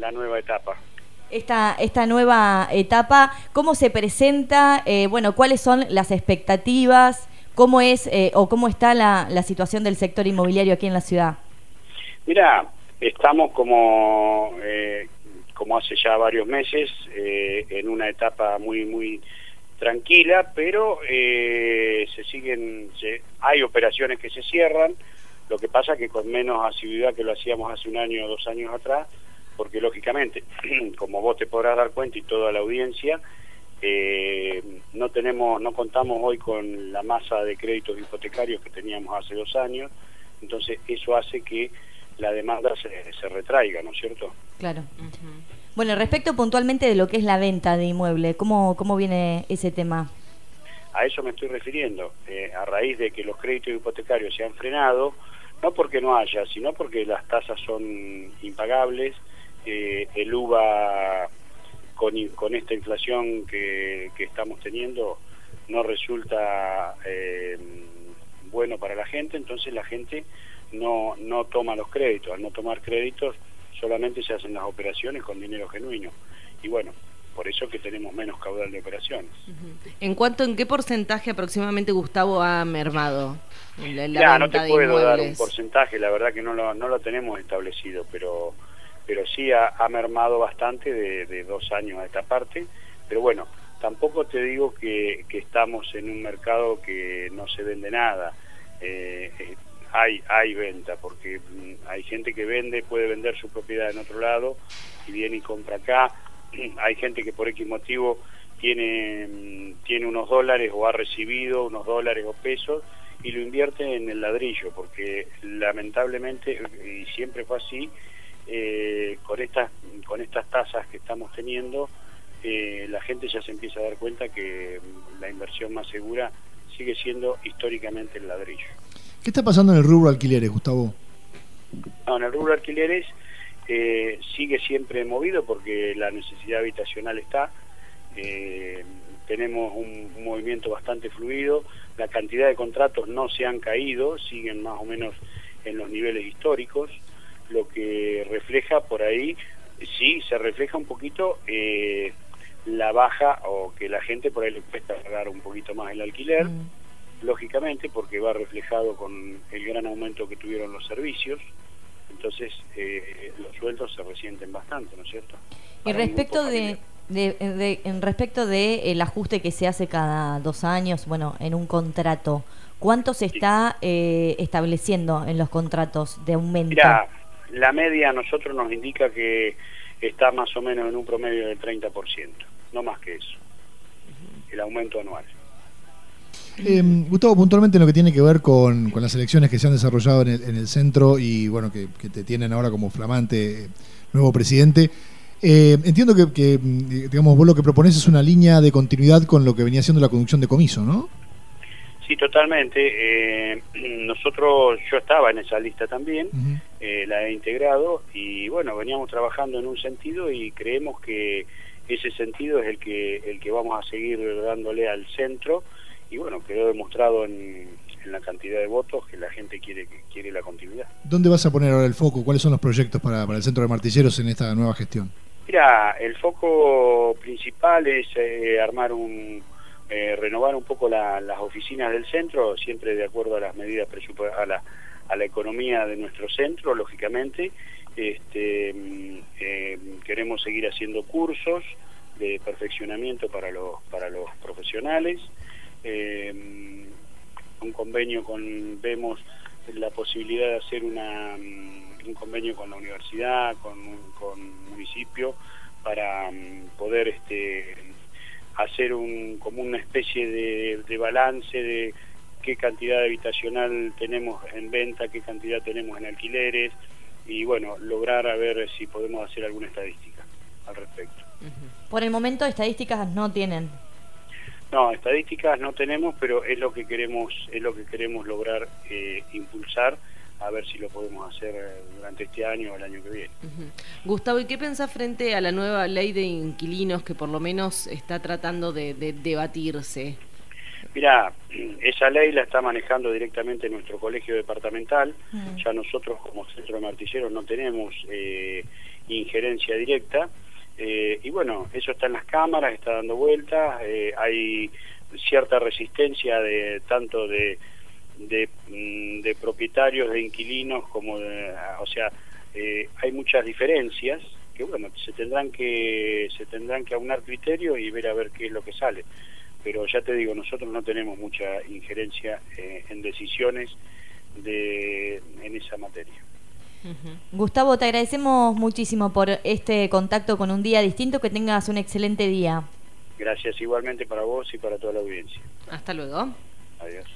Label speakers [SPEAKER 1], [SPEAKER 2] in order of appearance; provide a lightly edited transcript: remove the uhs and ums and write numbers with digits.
[SPEAKER 1] la nueva etapa.
[SPEAKER 2] Esta nueva etapa, ¿cómo se presenta? Bueno, ¿cuáles son las expectativas? ¿Cómo es o cómo está la situación del sector inmobiliario aquí en la ciudad?
[SPEAKER 1] Mira, estamos como hace ya varios meses en una etapa muy tranquila, pero hay operaciones que se cierran, lo que pasa que con menos asiduidad que lo hacíamos hace un año o 2 años atrás, porque lógicamente, como vos te podrás dar cuenta y toda la audiencia, no contamos hoy con la masa de créditos hipotecarios que teníamos hace 2 años, entonces eso hace que la demanda se retraiga, ¿no es cierto?
[SPEAKER 2] Claro. Bueno, respecto puntualmente de lo que es la venta de inmueble, ¿cómo viene ese tema?
[SPEAKER 1] A eso me estoy refiriendo, a raíz de que los créditos hipotecarios se han frenado, no porque no haya, sino porque las tasas son impagables, el UVA con esta inflación que estamos teniendo no resulta bueno para la gente, entonces la gente no toma los créditos. Al no tomar créditos solamente se hacen las operaciones con dinero genuino y bueno, por eso que tenemos menos caudal de operaciones.
[SPEAKER 3] ¿En qué porcentaje aproximadamente, Gustavo, ha mermado la
[SPEAKER 1] Ya,
[SPEAKER 3] venta
[SPEAKER 1] no te
[SPEAKER 3] de
[SPEAKER 1] puedo dar
[SPEAKER 3] inmuebles?
[SPEAKER 1] un porcentaje, la verdad que no lo tenemos establecido, pero sí ha mermado bastante de 2 años a esta parte, pero bueno, tampoco te digo que estamos en un mercado que no se vende nada. Hay venta, porque hay gente que puede vender su propiedad en otro lado y viene y compra acá. Hay gente que por X motivo tiene unos dólares o ha recibido unos dólares o pesos y lo invierte en el ladrillo, porque lamentablemente, y siempre fue así, con estas tasas que estamos teniendo, la gente ya se empieza a dar cuenta que la inversión más segura sigue siendo históricamente el ladrillo.
[SPEAKER 4] ¿Qué está pasando en el rubro alquileres, Gustavo?
[SPEAKER 1] No, en el rubro alquileres sigue siempre movido porque la necesidad habitacional está, tenemos un movimiento bastante fluido, la cantidad de contratos no se han caído, siguen más o menos en los niveles históricos, lo que refleja por ahí, sí, se refleja un poquito la baja o que la gente por ahí le cuesta pagar un poquito más el alquiler, lógicamente porque va reflejado con el gran aumento que tuvieron los servicios, entonces los sueldos se resienten bastante, ¿no es cierto?
[SPEAKER 2] Y respecto respecto de el ajuste que se hace cada 2 años, bueno, en un contrato, ¿cuánto se está estableciendo en los contratos de aumento?
[SPEAKER 1] Mira, la media a nosotros nos indica que está más o menos en un promedio del 30%, no más que eso, el aumento anual.
[SPEAKER 4] Gustavo, puntualmente en lo que tiene que ver con las elecciones que se han desarrollado en el centro y bueno, que te tienen ahora como flamante nuevo presidente, entiendo que digamos, vos lo que proponés es una línea de continuidad con lo que venía siendo la conducción de Comiso, ¿no?
[SPEAKER 1] Sí, totalmente. Yo estaba en esa lista también, la he integrado y bueno, veníamos trabajando en un sentido y creemos que ese sentido es el que vamos a seguir dándole al centro y bueno, quedó demostrado en la cantidad de votos que la gente quiere la continuidad.
[SPEAKER 4] ¿Dónde vas a poner ahora el foco? ¿Cuáles son los proyectos para el centro de Martilleros en esta nueva gestión?
[SPEAKER 1] Mira, el foco principal es renovar un poco las oficinas del centro, siempre de acuerdo a las medidas a la economía de nuestro centro, lógicamente. Queremos seguir haciendo cursos de perfeccionamiento para los profesionales. Un convenio vemos la posibilidad de hacer un convenio con la universidad, con municipio, para poder hacer como una especie de balance de qué cantidad habitacional tenemos en venta, qué cantidad tenemos en alquileres, y bueno, lograr a ver si podemos hacer alguna estadística al respecto.
[SPEAKER 2] Por el momento estadísticas no tienen.
[SPEAKER 1] No, estadísticas no tenemos, pero es lo que queremos lograr impulsar, a ver si lo podemos hacer durante este año o el año que viene.
[SPEAKER 3] Gustavo, ¿y qué pensás frente a la nueva ley de inquilinos que por lo menos está tratando de debatirse?
[SPEAKER 1] Mirá, esa ley la está manejando directamente nuestro colegio departamental. Ya nosotros como centro de Martilleros no tenemos injerencia directa. Y bueno, eso está en las cámaras, está dando vueltas, hay cierta resistencia tanto de propietarios, de inquilinos, como o sea, hay muchas diferencias que bueno, se tendrán que aunar criterios y ver a ver qué es lo que sale. Pero ya te digo, nosotros no tenemos mucha injerencia en decisiones en esa materia.
[SPEAKER 2] Gustavo, te agradecemos muchísimo por este contacto con Un Día Distinto, que tengas un excelente día.
[SPEAKER 1] Gracias igualmente para vos y para toda la audiencia.
[SPEAKER 3] Hasta luego.
[SPEAKER 1] Adiós.